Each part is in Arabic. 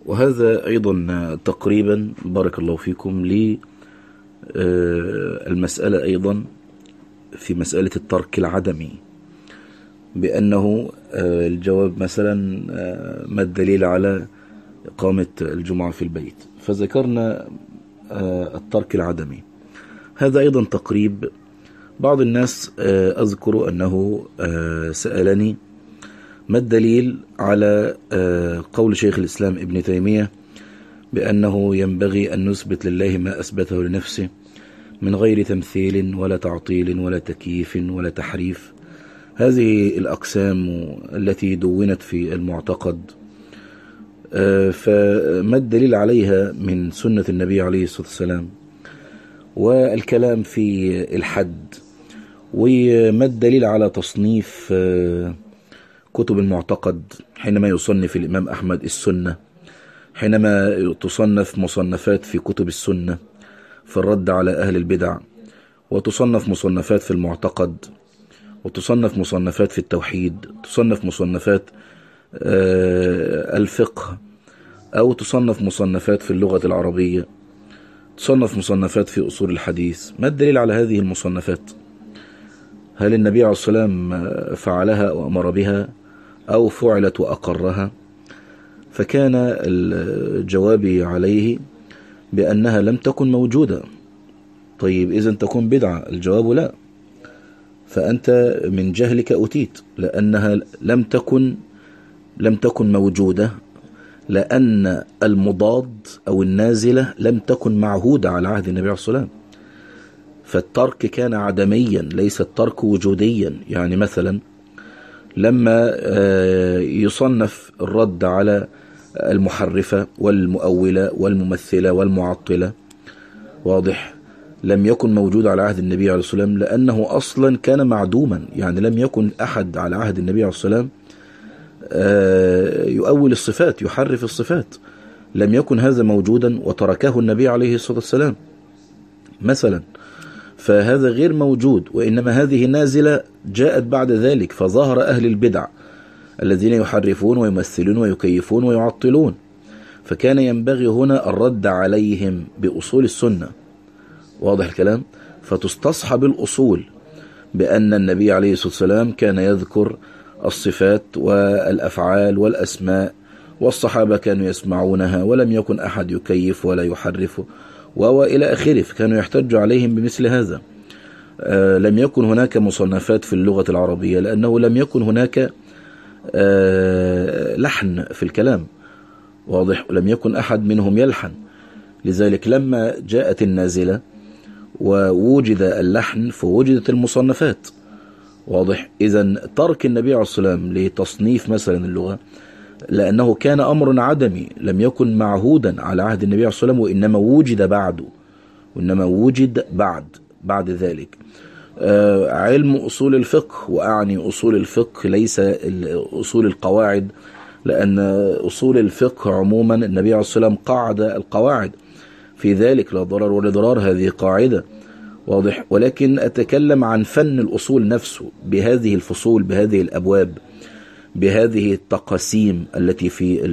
وهذا أيضا تقريبا بارك الله فيكم للمسألة أيضا في مسألة الترك العدمي، بأنه الجواب مثلا ما الدليل على إقامة الجمعة في البيت، فذكرنا الترك العدمي. هذا أيضا تقريب. بعض الناس أذكر أنه سألني ما الدليل على قول شيخ الإسلام ابن تيمية بأنه ينبغي أن نثبت لله ما أثبته لنفسه من غير تمثيل ولا تعطيل ولا تكييف ولا تحريف. هذه الأقسام التي دونت في المعتقد، فما الدليل عليها من سنة النبي عليه الصلاة والسلام، والكلام في الحد، وما الدليل على تصنيف كتب المعتقد حينما يصنف الإمام أحمد السنة، حينما تصنف مصنفات في كتب السنة في الرد على أهل البدع، وتصنف مصنفات في المعتقد، وتصنف مصنفات في التوحيد، تصنف مصنفات الفقه، أو تصنف مصنفات في اللغة العربية، تصنف مصنفات في أصول الحديث. ما الدليل على هذه المصنفات؟ هل النبي عليه الصلاة والسلام فعلها وأمر بها أو فعلت وأقرها؟ فكان الجواب عليه بأنها لم تكن موجودة. طيب إذن تكون بدعة؟ الجواب لا، فأنت من جهلك أتيت، لأنها لم تكن موجودة، لأن المضاد أو النازلة لم تكن معهودة على عهد النبي عليه الصلاة والسلام، فالترك كان عدميا ليس الترك وجوديا. يعني مثلا لما يصنف الرد على المحرفة والمؤولة والممثلة والمعطلة، واضح، لم يكن موجود على عهد النبي عليه الصلاة والسلام، لأنه أصلا كان معدوما. يعني لم يكن أحد على عهد النبي عليه الصلاة والسلام يؤول الصفات، يحرف الصفات، لم يكن هذا موجودا وتركه النبي عليه الصلاة والسلام مثلا، فهذا غير موجود. وإنما هذه نازلة جاءت بعد ذلك، فظهر أهل البدع الذين يحرفون ويمثلون ويكيفون ويعطلون، فكان ينبغي هنا الرد عليهم بأصول السنة، واضح الكلام، فتستصحب الأصول بأن النبي عليه الصلاة والسلام كان يذكر الصفات والأفعال والأسماء، والصحابة كانوا يسمعونها ولم يكن أحد يكيف ولا يحرف وإلى آخره، فكانوا يحتج عليهم بمثل هذا. لم يكن هناك مصنفات في اللغة العربية لأنه لم يكن هناك لحن في الكلام، واضح، لم يكن أحد منهم يلحن. لذلك لما جاءت النازلة ووجد اللحن فوجدت المصنفات، واضح. إذن ترك النبي عليه الصلاة والسلام لتصنيف مثلا اللغة لأنه كان أمر عدمي، لم يكن معهودا على عهد النبي عليه الصلاة والسلام، وإنما وجد بعده، وإنما وجد بعد ذلك. علم أصول الفقه، وأعني أصول الفقه ليس أصول القواعد، لأن أصول الفقه عموما النبي عليه الصلاة والسلام قعد القواعد في ذلك، لا ضرر ولا ضرار، هذه قاعدة، واضح. ولكن أتكلم عن فن الأصول نفسه بهذه الفصول، بهذه الأبواب، بهذه التقاسيم التي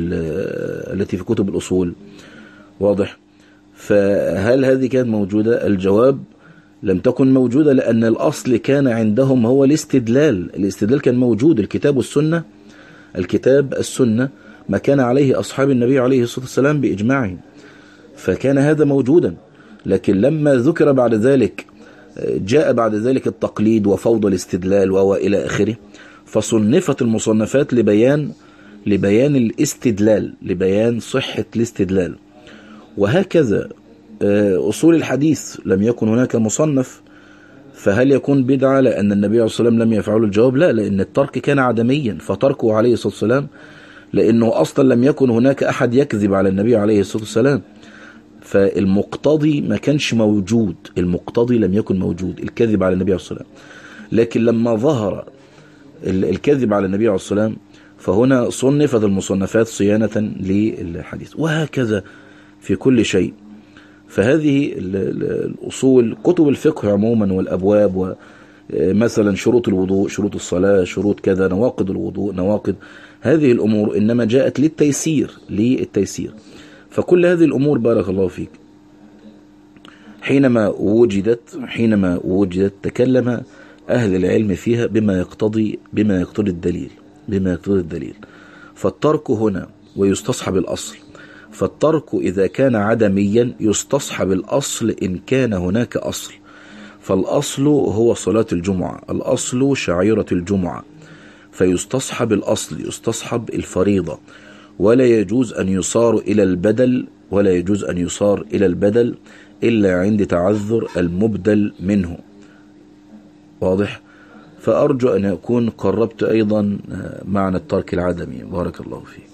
في كتب الأصول، واضح. فهل هذه كانت موجودة؟ الجواب لم تكن موجودة، لأن الأصل كان عندهم هو الاستدلال كان موجود، الكتاب السنة ما كان عليه أصحاب النبي عليه الصلاة والسلام بإجماعهم، فكان هذا موجودا. لكن لما ذكر بعد ذلك، جاء بعد ذلك التقليد وفوضى الاستدلال وإلى آخره، فصنفت المصنفات لبيان الاستدلال، لبيان صحة الاستدلال. وهكذا أصول الحديث لم يكن هناك مصنف، فهل يكون بدعة لأن النبي عليه الصلاة والسلام لم يفعله؟ الجواب لا، لأن الترك كان عدميا، فتركه عليه الصلاة والسلام لأنه أصلا لم يكن هناك أحد يكذب على النبي عليه الصلاة والسلام، فالمقتضي ما كانش موجود، المقتضي لم يكن موجود الكذب على النبي عليه الصلاة والسلام. لكن لما ظهر الكذب على النبي عليه الصلاة والسلام فهنا صنفت المصنفات صيانة للحديث، وهكذا في كل شيء. فهذه الأصول، كتب الفقه عموما والأبواب، مثلا شروط الوضوء، شروط الصلاة، شروط كذا، نواقض الوضوء، نواقض، هذه الأمور إنما جاءت للتيسير. فكل هذه الأمور بارك الله فيك حينما وجدت تكلم أهل العلم فيها بما يقتضي الدليل. فالترك هنا ويستصحب الأصل. فالترك إذا كان عدميا يستصحب الأصل إن كان هناك أصل. فالأصل هو صلاة الجمعة، الأصل شعيرة الجمعة، فيستصحب الأصل، يستصحب الفريضة، ولا يجوز أن يصار إلى البدل إلا عند تعذر المبدل منه. واضح؟ فأرجو أن أكون قربت أيضا معنى الترك العدمي. بارك الله فيك.